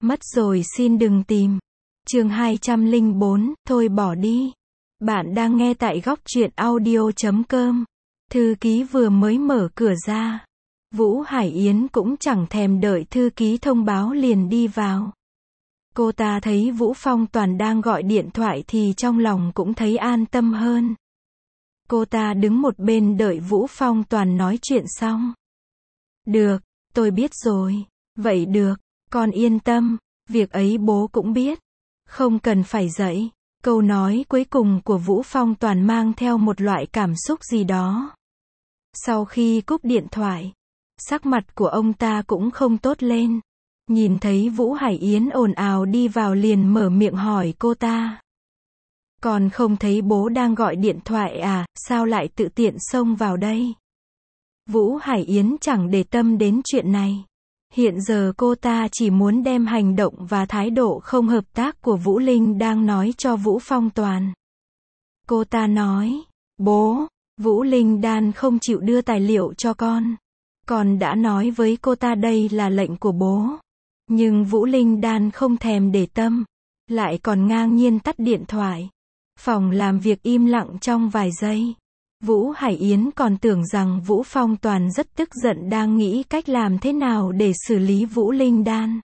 Mất rồi xin đừng tìm. Chương 204, thôi bỏ đi. Bạn đang nghe tại góc truyện audio.com. Thư ký vừa mới mở cửa ra. Vũ Hải Yến cũng chẳng thèm đợi thư ký thông báo liền đi vào. Cô ta thấy Vũ Phong Toàn đang gọi điện thoại thì trong lòng cũng thấy an tâm hơn. Cô ta đứng một bên đợi Vũ Phong Toàn nói chuyện xong. Được, tôi biết rồi. Vậy được, con yên tâm, việc ấy bố cũng biết. Không cần phải dạy. Câu nói cuối cùng của Vũ Phong Toàn mang theo một loại cảm xúc gì đó. Sau khi cúp điện thoại, sắc mặt của ông ta cũng không tốt lên. Nhìn thấy Vũ Hải Yến ồn ào đi vào liền mở miệng hỏi cô ta. Còn không thấy bố đang gọi điện thoại à, sao lại tự tiện xông vào đây? Vũ Hải Yến chẳng để tâm đến chuyện này. Hiện giờ cô ta chỉ muốn đem hành động và thái độ không hợp tác của Vũ Linh đang nói cho Vũ Phong Toàn. Cô ta nói, bố, Vũ Linh Đan không chịu đưa tài liệu cho con. Con đã nói với cô ta đây là lệnh của bố. Nhưng Vũ Linh Đan không thèm để tâm, lại còn ngang nhiên tắt điện thoại. Phòng làm việc im lặng trong vài giây. Vũ Hải Yến còn tưởng rằng Vũ Phong Toàn rất tức giận đang nghĩ cách làm thế nào để xử lý Vũ Linh Đan.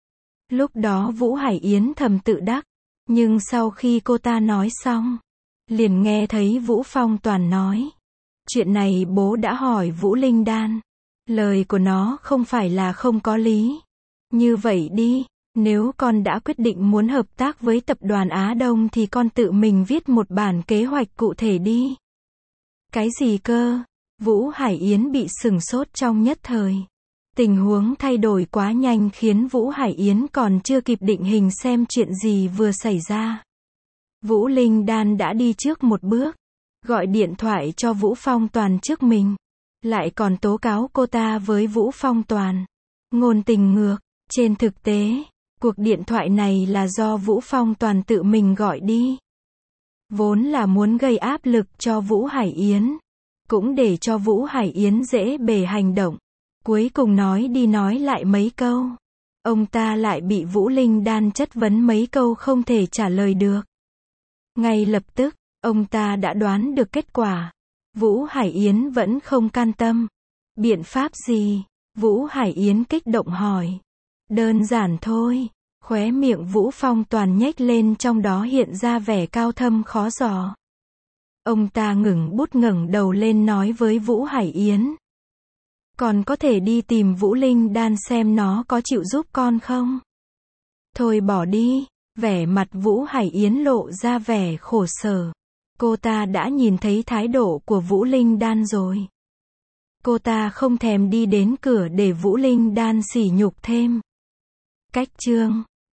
Lúc đó Vũ Hải Yến thầm tự đắc, nhưng sau khi cô ta nói xong, liền nghe thấy Vũ Phong Toàn nói. Chuyện này bố đã hỏi Vũ Linh Đan. Lời của nó không phải là không có lý. Như vậy đi, nếu con đã quyết định muốn hợp tác với tập đoàn Á Đông thì con tự mình viết một bản kế hoạch cụ thể đi. Cái gì cơ? Vũ Hải Yến bị sửng sốt trong nhất thời. Tình huống thay đổi quá nhanh khiến Vũ Hải Yến còn chưa kịp định hình xem chuyện gì vừa xảy ra. Vũ Linh Đan đã đi trước một bước, gọi điện thoại cho Vũ Phong Toàn trước mình. Lại còn tố cáo cô ta với Vũ Phong Toàn. Ngôn tình ngược. Trên thực tế, cuộc điện thoại này là do Vũ Phong Toàn tự mình gọi đi. Vốn là muốn gây áp lực cho Vũ Hải Yến. Cũng để cho Vũ Hải Yến dễ bề hành động. Cuối cùng nói đi nói lại mấy câu. Ông ta lại bị Vũ Linh Đan chất vấn mấy câu không thể trả lời được. Ngay lập tức, ông ta đã đoán được kết quả. Vũ Hải Yến vẫn không can tâm. Biện pháp gì? Vũ Hải Yến kích động hỏi. Đơn giản thôi. Khóe miệng Vũ Phong Toàn nhếch lên trong đó hiện ra vẻ cao thâm khó dò. Ông ta ngẩng bút ngẩng đầu lên nói với Vũ Hải Yến. Còn có thể đi tìm Vũ Linh Đan xem nó có chịu giúp con không? Thôi bỏ đi. Vẻ mặt Vũ Hải Yến lộ ra vẻ khổ sở. Cô ta đã nhìn thấy thái độ của Vũ Linh Đan rồi. Cô ta không thèm đi đến cửa để Vũ Linh Đan sỉ nhục thêm. Cách chương